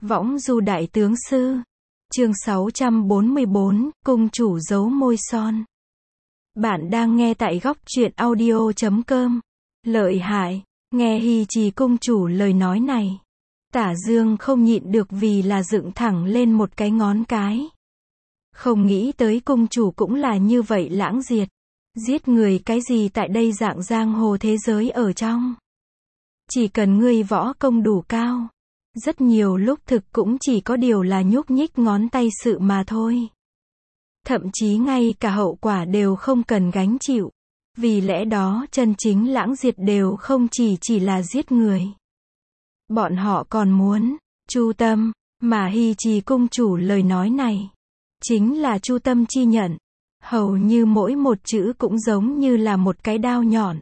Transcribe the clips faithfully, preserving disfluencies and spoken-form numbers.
Võng du đại tướng sư. Chương sáu trăm bốn mươi bốn, cung chủ giấu môi son. Bạn đang nghe tại góc truyện audio chấm com. Lợi hại, nghe Hi Trì cung chủ lời nói này. Tả Dương không nhịn được vì là dựng thẳng lên một cái ngón cái. Không nghĩ tới cung chủ cũng là như vậy lãng diệt. Giết người cái gì tại đây dạng giang hồ thế giới ở trong. Chỉ cần ngươi võ công đủ cao. Rất nhiều lúc thực cũng chỉ có điều là nhúc nhích ngón tay sự mà thôi. Thậm chí ngay cả hậu quả đều không cần gánh chịu. Vì lẽ đó chân chính lãng diệt đều không chỉ chỉ là giết người. Bọn họ còn muốn, chu tâm, mà Hi Trì cung chủ lời nói này. Chính là chu tâm chi nhận. Hầu như mỗi một chữ cũng giống như là một cái đao nhọn.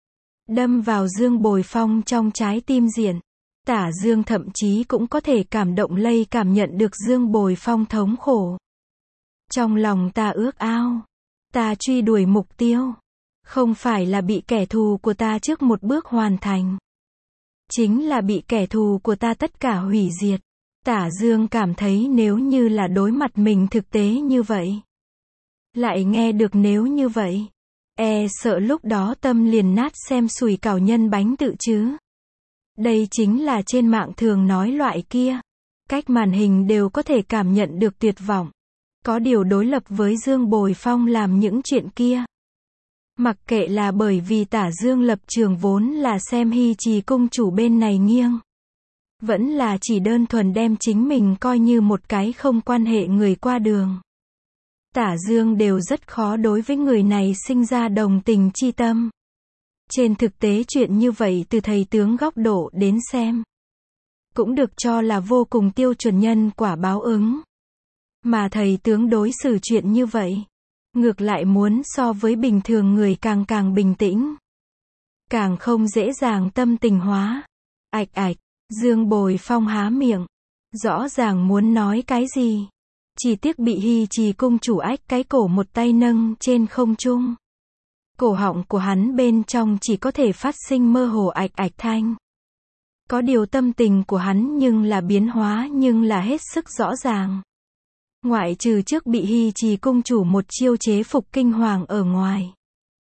Đâm vào Dương Bồi Phong trong trái tim diện. Tả Dương thậm chí cũng có thể cảm động lây cảm nhận được Dương Bồi Phong thống khổ. Trong lòng ta ước ao. Ta truy đuổi mục tiêu. Không phải là bị kẻ thù của ta trước một bước hoàn thành. Chính là bị kẻ thù của ta tất cả hủy diệt. Tả Dương cảm thấy nếu như là đối mặt mình thực tế như vậy. Lại nghe được nếu như vậy. E sợ lúc đó tâm liền nát xem sùi cảo nhân bánh tự chứ. Đây chính là trên mạng thường nói loại kia. Cách màn hình đều có thể cảm nhận được tuyệt vọng. Có điều đối lập với Dương Bồi Phong làm những chuyện kia. Mặc kệ là bởi vì Tả Dương lập trường vốn là xem Hi Trì cung chủ bên này nghiêng. Vẫn là chỉ đơn thuần đem chính mình coi như một cái không quan hệ người qua đường. Tả Dương đều rất khó đối với người này sinh ra đồng tình chi tâm. Trên thực tế chuyện như vậy từ thầy tướng góc độ đến xem. Cũng được cho là vô cùng tiêu chuẩn nhân quả báo ứng. Mà thầy tướng đối xử chuyện như vậy. Ngược lại muốn so với bình thường người càng càng bình tĩnh. Càng không dễ dàng tâm tình hóa. Ạch ạch, Dương Bồi Phong há miệng. Rõ ràng muốn nói cái gì. Chỉ tiếc bị Hi Trì cung chủ ách cái cổ một tay nâng trên không trung. Cổ họng của hắn bên trong chỉ có thể phát sinh mơ hồ ạch ạch thanh. Có điều tâm tình của hắn nhưng là biến hóa nhưng là hết sức rõ ràng. Ngoại trừ trước bị Hi Trì cung chủ một chiêu chế phục kinh hoàng ở ngoài.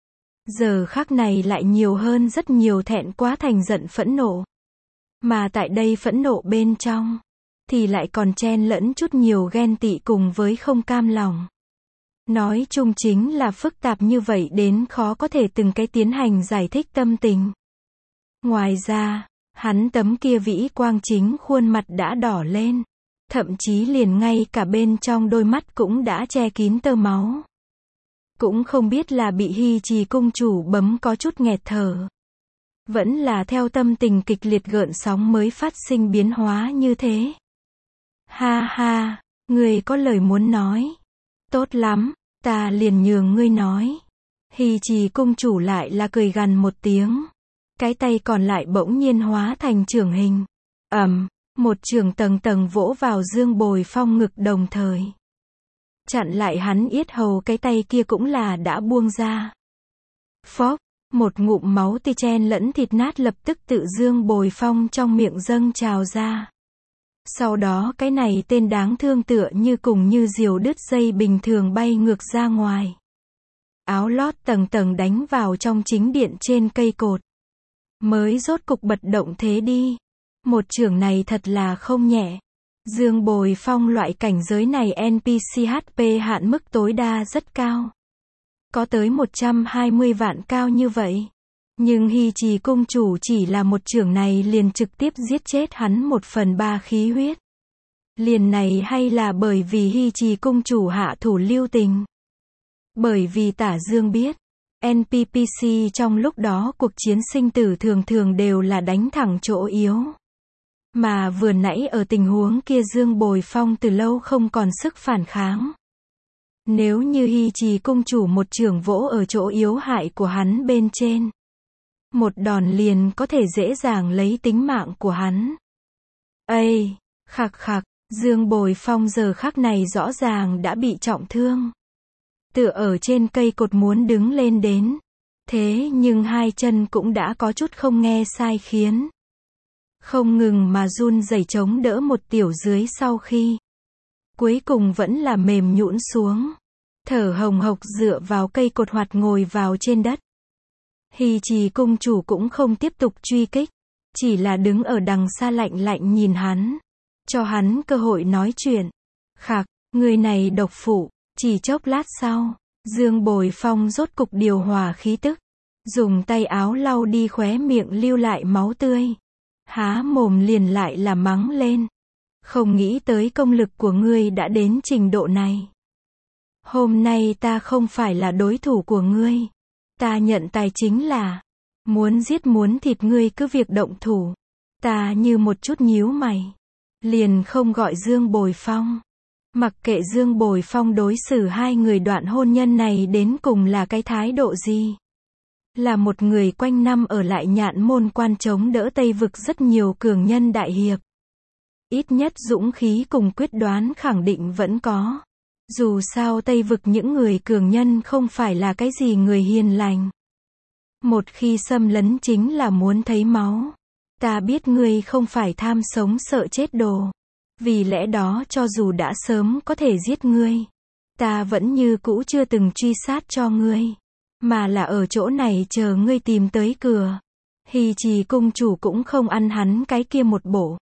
Giờ khắc này lại nhiều hơn rất nhiều thẹn quá thành giận phẫn nộ. Mà tại đây phẫn nộ bên trong. Thì lại còn chen lẫn chút nhiều ghen tị cùng với không cam lòng. Nói chung chính là phức tạp như vậy đến khó có thể từng cái tiến hành giải thích tâm tình. Ngoài ra, hắn tấm kia vĩ quang chính khuôn mặt đã đỏ lên. Thậm chí liền ngay cả bên trong đôi mắt cũng đã che kín tơ máu. Cũng không biết là bị Hi Trì cung chủ bấm có chút nghẹt thở. Vẫn là theo tâm tình kịch liệt gợn sóng mới phát sinh biến hóa như thế. Ha ha, ngươi có lời muốn nói. Tốt lắm, ta liền nhường ngươi nói. Hi Trì cung chủ lại là cười gằn một tiếng. Cái tay còn lại bỗng nhiên hóa thành chưởng hình. Ầm, một chưởng tầng tầng vỗ vào Dương Bồi Phong ngực đồng thời. Chặn lại hắn yết hầu cái tay kia cũng là đã buông ra. Phốc, một ngụm máu tươi chen lẫn thịt nát lập tức tự Dương Bồi Phong trong miệng dâng trào ra. Sau đó cái này tên đáng thương tựa như cùng như diều đứt dây bình thường bay ngược ra ngoài. Áo lót tầng tầng đánh vào trong chính điện trên cây cột. Mới rốt cục bật động thế đi. Một chưởng này thật là không nhẹ. Dương Bồi Phong loại cảnh giới này en pê xê hát pê hạn mức tối đa rất cao. Có tới một trăm hai mươi vạn cao như vậy. Nhưng Hi Trì cung chủ chỉ là một chưởng này liền trực tiếp giết chết hắn một phần ba khí huyết. Liền này hay là bởi vì Hi Trì cung chủ hạ thủ lưu tình. Bởi vì Tả Dương biết, en pê pê xê trong lúc đó cuộc chiến sinh tử thường thường đều là đánh thẳng chỗ yếu. Mà vừa nãy ở tình huống kia Dương Bồi Phong từ lâu không còn sức phản kháng. Nếu như Hi Trì cung chủ một chưởng vỗ ở chỗ yếu hại của hắn bên trên. Một đòn liền có thể dễ dàng lấy tính mạng của hắn. Ây, khạc khạc, Dương Bồi Phong giờ khắc này rõ ràng đã bị trọng thương. Tựa ở trên cây cột muốn đứng lên đến. Thế nhưng hai chân cũng đã có chút không nghe sai khiến. không ngừng mà run rẩy chống đỡ một tiểu dưới sau khi cuối cùng vẫn là mềm nhũn xuống, thở hồng hộc dựa vào cây cột hoạt ngồi vào trên đất. Hy Trì cung chủ cũng không tiếp tục truy kích, chỉ là đứng ở đằng xa lạnh lạnh nhìn hắn, cho hắn cơ hội nói chuyện. Khạc, người này độc phụ. Chỉ chốc lát sau, Dương Bồi Phong rốt cục điều hòa khí tức, dùng tay áo lau đi khóe miệng lưu lại máu tươi, há mồm liền lại là mắng lên. Không nghĩ tới công lực của ngươi đã đến trình độ này. Hôm nay ta không phải là đối thủ của ngươi. Ta nhận tài chính là muốn giết muốn thịt ngươi cứ việc động thủ. Ta như một chút nhíu mày, liền không gọi Dương Bồi Phong. Mặc kệ Dương Bồi Phong đối xử hai người đoạn hôn nhân này đến cùng là cái thái độ gì. Là một người quanh năm ở lại Nhạn Môn Quan chống đỡ Tây Vực rất nhiều cường nhân đại hiệp. Ít nhất dũng khí cùng quyết đoán khẳng định vẫn có. Dù sao Tây Vực những người cường nhân không phải là cái gì người hiền lành. Một khi xâm lấn chính là muốn thấy máu. Ta biết ngươi không phải tham sống sợ chết đồ. Vì lẽ đó cho dù đã sớm có thể giết ngươi, ta vẫn như cũ chưa từng truy sát cho ngươi, mà là ở chỗ này chờ ngươi tìm tới cửa. Hy Trì cung chủ cũng không ăn hắn cái kia một bộ.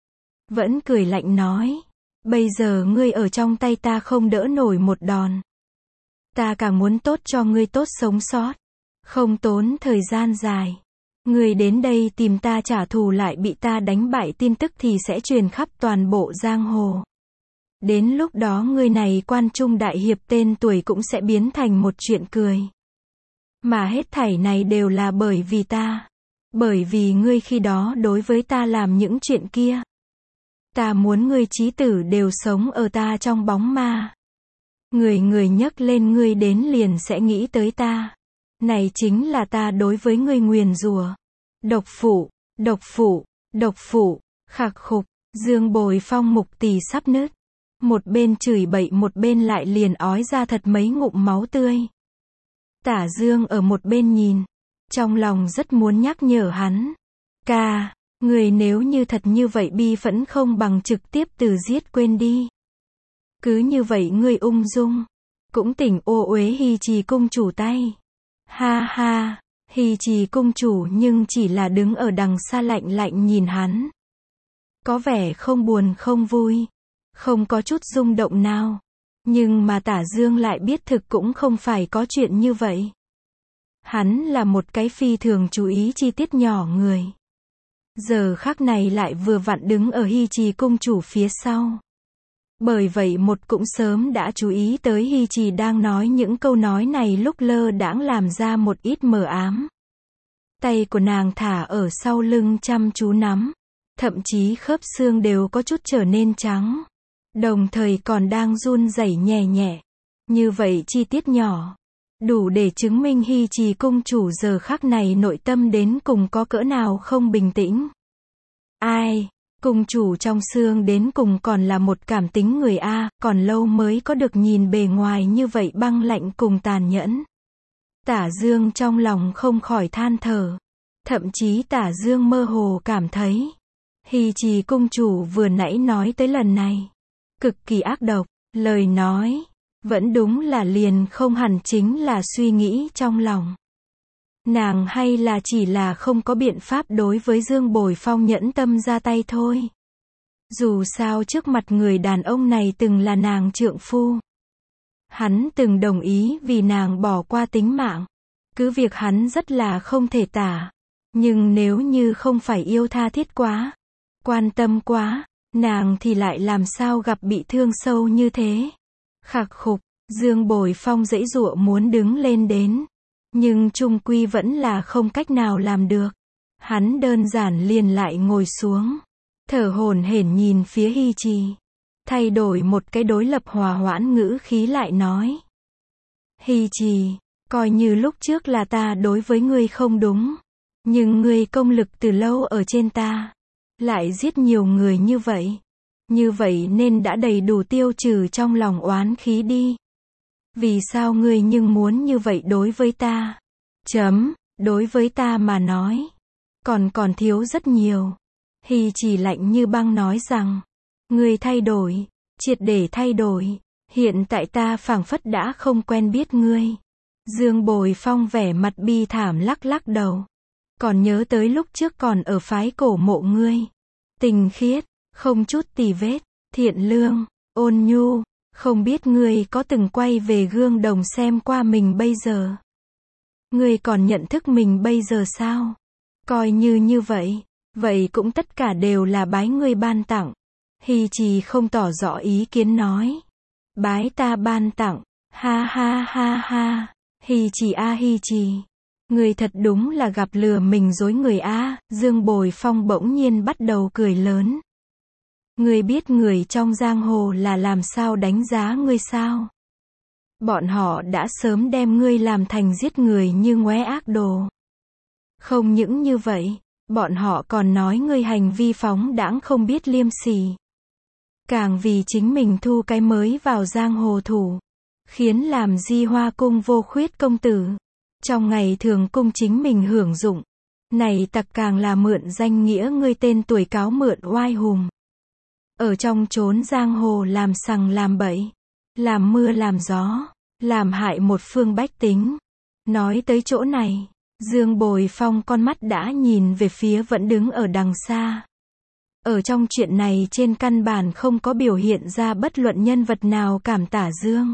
Vẫn cười lạnh nói, bây giờ ngươi ở trong tay ta không đỡ nổi một đòn. Ta càng muốn tốt cho ngươi tốt sống sót, không tốn thời gian dài. Ngươi đến đây tìm ta trả thù lại bị ta đánh bại tin tức thì sẽ truyền khắp toàn bộ giang hồ. Đến lúc đó ngươi này quan trung đại hiệp tên tuổi cũng sẽ biến thành một chuyện cười. Mà hết thảy này đều là bởi vì ta. Bởi vì ngươi khi đó đối với ta làm những chuyện kia. Ta muốn ngươi chí tử đều sống ở ta trong bóng ma. Người người nhắc lên ngươi đến liền sẽ nghĩ tới ta. Này chính là ta đối với ngươi nguyền rủa. Độc phụ, độc phụ, độc phụ, khạc khục, Dương Bồi Phong mục tỳ sắp nứt. Một bên chửi bậy một bên lại liền ói ra thật mấy ngụm máu tươi. Tả Dương ở một bên nhìn, trong lòng rất muốn nhắc nhở hắn. Ca, người nếu như thật như vậy bi phẫn không bằng trực tiếp từ giết quên đi. Cứ như vậy ngươi ung dung, cũng tỉnh ô uế Hy Trì cung chủ tay. Ha ha, Hy Trì cung chủ nhưng chỉ là đứng ở đằng xa lạnh lạnh nhìn hắn. Có vẻ không buồn không vui, không có chút rung động nào. Nhưng mà Tả Dương lại biết thực cũng không phải có chuyện như vậy. Hắn là một cái phi thường chú ý chi tiết nhỏ người. Giờ khắc này lại vừa vặn đứng ở Hy Trì cung chủ phía sau. Bởi vậy một cũng sớm đã chú ý tới Hy Trì đang nói những câu nói này lúc lơ đãng làm ra một ít mờ ám. Tay của nàng thả ở sau lưng chăm chú nắm. Thậm chí khớp xương đều có chút trở nên trắng. Đồng thời còn đang run rẩy nhẹ nhẹ. Như vậy chi tiết nhỏ. Đủ để chứng minh Hy Trì cung chủ giờ khắc này nội tâm đến cùng có cỡ nào không bình tĩnh. Ai? Cung chủ trong xương đến cùng còn là một cảm tính người A, còn lâu mới có được nhìn bề ngoài như vậy băng lạnh cùng tàn nhẫn. Tả Dương trong lòng không khỏi than thở. Thậm chí Tả Dương mơ hồ cảm thấy. Hy Trì cung chủ vừa nãy nói tới lần này. Cực kỳ ác độc, lời nói. Vẫn đúng là liền không hẳn chính là suy nghĩ trong lòng. Nàng hay là chỉ là không có biện pháp đối với Dương Bồi Phong nhẫn tâm ra tay thôi. Dù sao trước mặt người đàn ông này từng là nàng trượng phu. Hắn từng đồng ý vì nàng bỏ qua tính mạng. Cứ việc hắn rất là không thể tả. Nhưng nếu như không phải yêu tha thiết quá, quan tâm quá, nàng thì lại làm sao gặp bị thương sâu như thế. Khạc khục, Dương Bồi Phong giãy giụa muốn đứng lên đến. Nhưng chung quy vẫn là không cách nào làm được. Hắn đơn giản liền lại ngồi xuống. Thở hổn hển nhìn phía Hy Trì. Thay đổi một cái đối lập hòa hoãn ngữ khí lại nói. Hy Trì, coi như lúc trước là ta đối với ngươi không đúng. Nhưng ngươi công lực từ lâu ở trên ta. Lại giết nhiều người như vậy. Như vậy nên đã đầy đủ tiêu trừ trong lòng oán khí đi. Vì sao ngươi nhưng muốn như vậy đối với ta? Chấm, đối với ta mà nói. Còn còn thiếu rất nhiều. Hy Trì lạnh như băng nói rằng, ngươi thay đổi, triệt để thay đổi, hiện tại ta phảng phất đã không quen biết ngươi. Dương Bồi Phong vẻ mặt bi thảm lắc lắc đầu. Còn nhớ tới lúc trước còn ở phái cổ mộ ngươi. Tình khiết, không chút tì vết, thiện lương, ôn nhu, không biết ngươi có từng quay về gương đồng xem qua mình bây giờ. Ngươi còn nhận thức mình bây giờ sao? Coi như như vậy, vậy cũng tất cả đều là bái ngươi ban tặng. Hy Trì không tỏ rõ ý kiến nói. Bái ta ban tặng, ha ha ha ha, Hy Trì a Hy Trì. Ngươi thật đúng là gặp lừa mình dối người a. Dương Bồi Phong bỗng nhiên bắt đầu cười lớn. Ngươi biết người trong giang hồ là làm sao đánh giá ngươi sao? Bọn họ đã sớm đem ngươi làm thành giết người như ngoé ác đồ. Không những như vậy, bọn họ còn nói ngươi hành vi phóng đãng không biết liêm sỉ. Càng vì chính mình thu cái mới vào giang hồ thủ, khiến làm Di Hoa cung vô khuyết công tử. Trong ngày thường cung chính mình hưởng dụng. Này tặc càng là mượn danh nghĩa ngươi tên tuổi cáo mượn oai hùng. Ở trong chốn giang hồ làm sằng làm bậy, làm mưa làm gió, làm hại một phương bách tính. Nói tới chỗ này, Dương Bồi Phong con mắt đã nhìn về phía vẫn đứng ở đằng xa. Ở trong chuyện này trên căn bản không có biểu hiện ra bất luận nhân vật nào cảm tả Dương.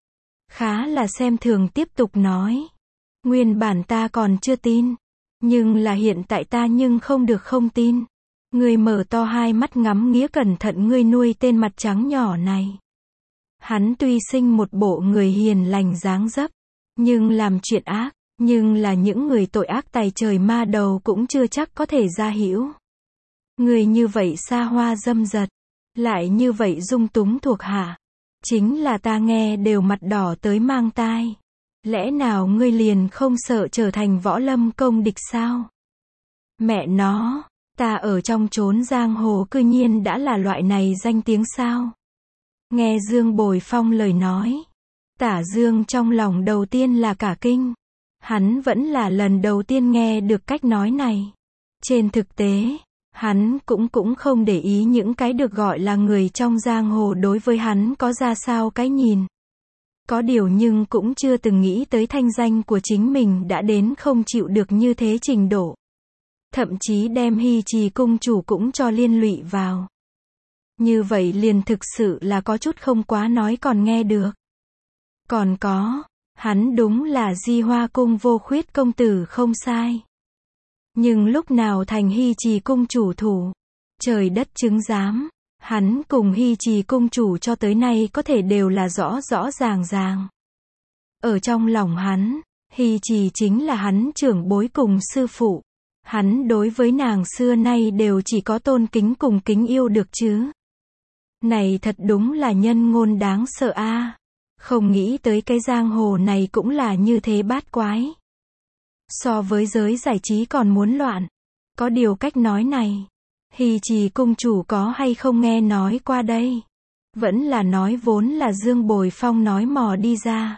Khá là xem thường tiếp tục nói. Nguyên bản ta còn chưa tin. Nhưng là hiện tại ta nhưng không được không tin. Ngươi mở to hai mắt ngắm nghía cẩn thận ngươi nuôi tên mặt trắng nhỏ này. Hắn tuy sinh một bộ người hiền lành dáng dấp, nhưng làm chuyện ác, nhưng là những người tội ác tày trời ma đầu cũng chưa chắc có thể ra hiểu. Người như vậy xa hoa dâm dật, lại như vậy dung túng thuộc hạ, chính là ta nghe đều mặt đỏ tới mang tai. Lẽ nào ngươi liền không sợ trở thành võ lâm công địch sao? Mẹ nó, ta ở trong chốn giang hồ cư nhiên đã là loại này danh tiếng sao? Nghe Dương Bồi Phong lời nói, Tả Dương trong lòng đầu tiên là cả kinh. Hắn vẫn là lần đầu tiên nghe được cách nói này. Trên thực tế, hắn cũng cũng không để ý những cái được gọi là người trong giang hồ đối với hắn có ra sao cái nhìn. Có điều nhưng cũng chưa từng nghĩ tới thanh danh của chính mình đã đến không chịu được như thế trình độ. Thậm chí đem Hy Trì cung chủ cũng cho liên lụy vào. Như vậy liền thực sự là có chút không quá nói còn nghe được. Còn có, hắn đúng là Di Hoa cung vô khuyết công tử không sai. Nhưng lúc nào thành Hy Trì cung chủ thủ, trời đất chứng giám, hắn cùng Hy Trì cung chủ cho tới nay có thể đều là rõ rõ ràng ràng. Ở trong lòng hắn, Hy Trì chính là hắn trưởng bối cùng sư phụ. Hắn đối với nàng xưa nay đều chỉ có tôn kính cùng kính yêu được chứ. Này thật đúng là nhân ngôn đáng sợ a. Không nghĩ tới cái giang hồ này cũng là như thế bát quái. So với giới giải trí còn muốn loạn. Có điều cách nói này, Hy Trì cung chủ có hay không nghe nói qua đây? Vẫn là nói vốn là Dương Bồi Phong nói mò đi ra.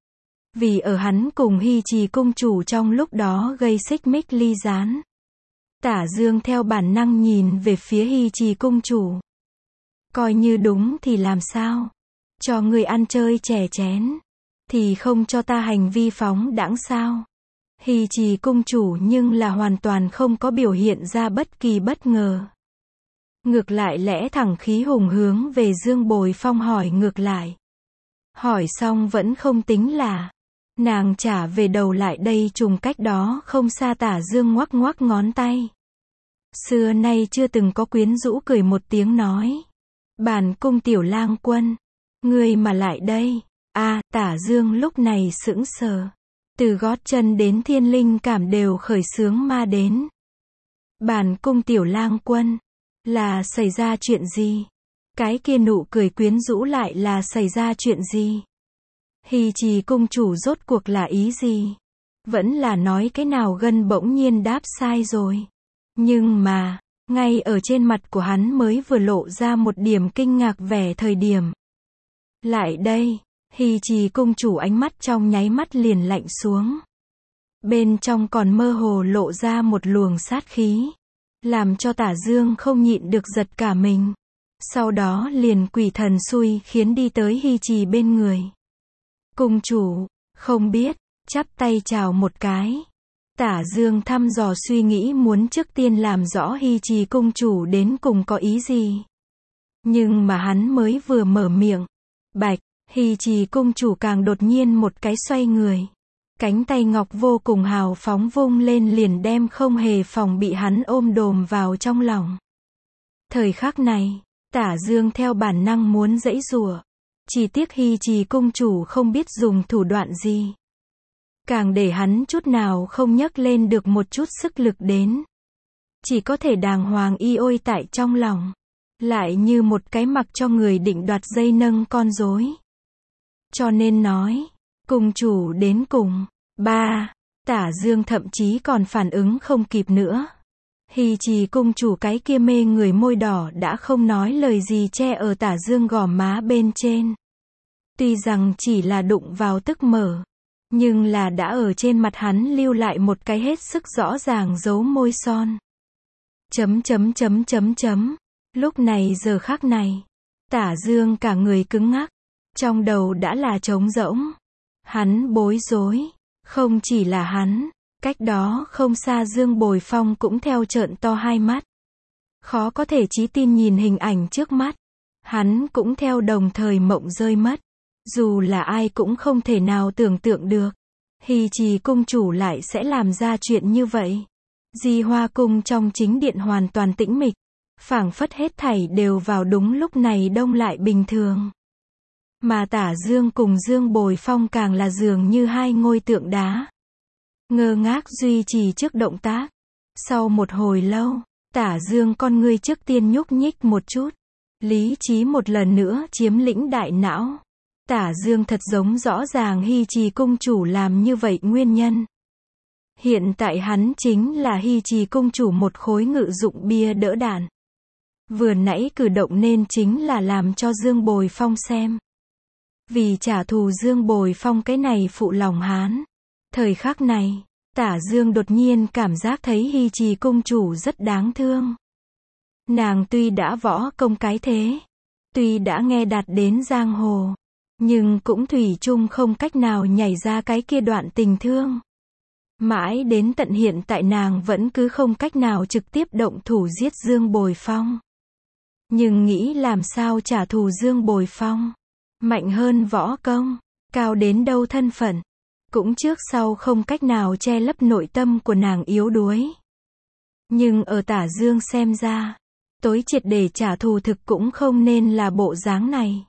Vì ở hắn cùng Hy Trì cung chủ trong lúc đó gây xích mích ly gián. Tả Dương theo bản năng nhìn về phía Hy Trì cung chủ. Coi như đúng thì làm sao? Cho người ăn chơi chè chén, thì không cho ta hành vi phóng đãng sao? Hy Trì cung chủ nhưng là hoàn toàn không có biểu hiện ra bất kỳ bất ngờ. Ngược lại lẽ thẳng khí hùng hướng về Dương Bồi Phong hỏi ngược lại. Hỏi xong vẫn không tính là. Nàng trả về đầu lại đây trùng cách đó không xa Tả Dương ngoắc ngoắc ngón tay. Xưa nay chưa từng có quyến rũ cười một tiếng nói. Bản cung tiểu lang quân. Ngươi mà lại đây. A, Tả Dương lúc này sững sờ. Từ gót chân đến thiên linh cảm đều khởi sướng ma đến. Bản cung tiểu lang quân. Là xảy ra chuyện gì? Cái kia nụ cười quyến rũ lại là xảy ra chuyện gì? Hy Trì cung chủ rốt cuộc là ý gì? Vẫn là nói cái nào gân bỗng nhiên đáp sai rồi. Nhưng mà, ngay ở trên mặt của hắn mới vừa lộ ra một điểm kinh ngạc vẻ thời điểm. Lại đây, Hy Trì cung chủ ánh mắt trong nháy mắt liền lạnh xuống. Bên trong còn mơ hồ lộ ra một luồng sát khí. làm cho Tả Dương không nhịn được giật cả mình. Sau đó liền quỷ thần xui khiến đi tới Hy Trì bên người. Cung chủ, không biết, chắp tay chào một cái. Tả Dương thăm dò suy nghĩ muốn trước tiên làm rõ Hy Trì cung chủ đến cùng có ý gì. Nhưng mà hắn mới vừa mở miệng, bạch, Hy Trì cung chủ càng đột nhiên một cái xoay người. Cánh tay ngọc vô cùng hào phóng vung lên liền đem không hề phòng bị hắn ôm đồm vào trong lòng. Thời khắc này, Tả Dương theo bản năng muốn giãy giụa. Chỉ tiếc Hy Trì cung chủ không biết dùng thủ đoạn gì. Càng để hắn chút nào không nhấc lên được một chút sức lực đến. Chỉ có thể đàng hoàng y ôi tại trong lòng. Lại như một cái mặc cho người định đoạt dây nâng con rối. Cho nên nói, cung chủ đến cùng. Ba, Tả Dương thậm chí còn phản ứng không kịp nữa. Hy Trì cung chủ cái kia mê người môi đỏ đã không nói lời gì che ở Tả Dương gò má bên trên. Tuy rằng chỉ là đụng vào tức mở, nhưng là đã ở trên mặt hắn lưu lại một cái hết sức rõ ràng dấu môi son. Chấm chấm chấm chấm chấm. Lúc này giờ khắc này, Tả Dương cả người cứng ngắc, trong đầu đã là trống rỗng. Hắn bối rối, không chỉ là hắn, cách đó không xa Dương Bồi Phong cũng theo trợn to hai mắt. Khó có thể chí tin nhìn hình ảnh trước mắt, hắn cũng theo đồng thời mộng rơi mất. Dù là ai cũng không thể nào tưởng tượng được, Hy Trì cung chủ lại sẽ làm ra chuyện như vậy. Di Hoa cung trong chính điện hoàn toàn tĩnh mịch, phảng phất hết thảy đều vào đúng lúc này đông lại bình thường. Mà Tả Dương cùng Dương Bồi Phong càng là dường như hai ngôi tượng đá. Ngơ ngác duy trì trước động tác. Sau một hồi lâu, Tả Dương con ngươi trước tiên nhúc nhích một chút. Lý trí một lần nữa chiếm lĩnh đại não. Tả Dương thật giống rõ ràng Hy Trì cung chủ làm như vậy nguyên nhân. Hiện tại hắn chính là Hy Trì cung chủ một khối ngự dụng bia đỡ đạn. Vừa nãy cử động nên chính là làm cho Dương Bồi Phong xem. Vì trả thù Dương Bồi Phong cái này phụ lòng hán. Thời khắc này, Tả Dương đột nhiên cảm giác thấy Hy Trì cung chủ rất đáng thương. Nàng tuy đã võ công cái thế, tuy đã nghe đạt đến giang hồ, nhưng cũng thủy chung không cách nào nhảy ra cái kia đoạn tình thương. Mãi đến tận hiện tại nàng vẫn cứ không cách nào trực tiếp động thủ giết Dương Bồi Phong. Nhưng nghĩ làm sao trả thù Dương Bồi Phong. Mạnh hơn võ công, cao đến đâu thân phận, cũng trước sau không cách nào che lấp nội tâm của nàng yếu đuối. Nhưng ở Tả Dương xem ra, tối triệt để trả thù thực cũng không nên là bộ dáng này.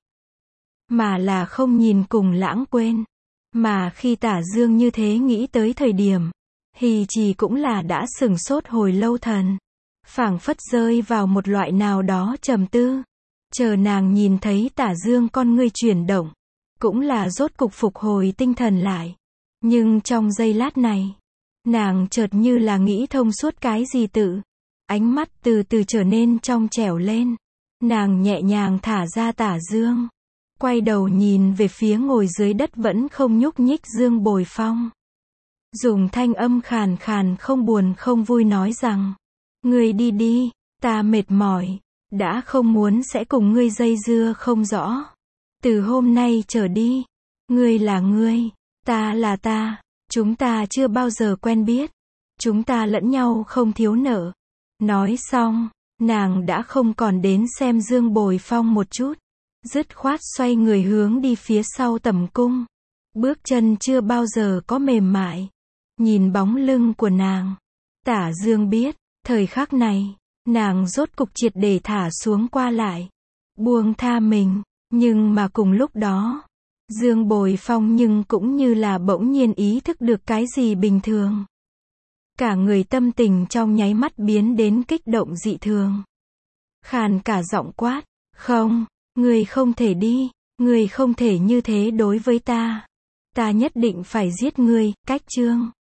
Mà là không nhìn cùng lãng quên. Mà khi Tả Dương như thế nghĩ tới thời điểm, Hy Trì cũng là đã sửng sốt hồi lâu thần. Phảng phất rơi vào một loại nào đó trầm tư. Chờ nàng nhìn thấy Tả Dương con ngươi chuyển động, cũng là rốt cục phục hồi tinh thần lại. Nhưng trong giây lát này, nàng chợt như là nghĩ thông suốt cái gì tự. Ánh mắt từ từ trở nên trong trẻo lên. Nàng nhẹ nhàng thả ra Tả Dương. Quay đầu nhìn về phía ngồi dưới đất vẫn không nhúc nhích Dương Bồi Phong. Dùng thanh âm khàn khàn không buồn không vui nói rằng, ngươi đi đi, ta mệt mỏi, đã không muốn sẽ cùng ngươi dây dưa không rõ. Từ hôm nay trở đi, ngươi là ngươi, ta là ta, chúng ta chưa bao giờ quen biết, chúng ta lẫn nhau không thiếu nợ. Nói xong, nàng đã không còn đến xem Dương Bồi Phong một chút. Dứt khoát xoay người hướng đi phía sau tầm cung. Bước chân chưa bao giờ có mềm mại. Nhìn bóng lưng của nàng, Tả Dương biết, thời khắc này, nàng rốt cục triệt để thả xuống qua lại. Buông tha mình, nhưng mà cùng lúc đó, Dương Bồi Phong nhưng cũng như là bỗng nhiên ý thức được cái gì bình thường. Cả người tâm tình trong nháy mắt biến đến kích động dị thường. Khàn cả giọng quát, không. Ngươi không thể đi, ngươi không thể như thế đối với ta. Ta nhất định phải giết ngươi, cách chương.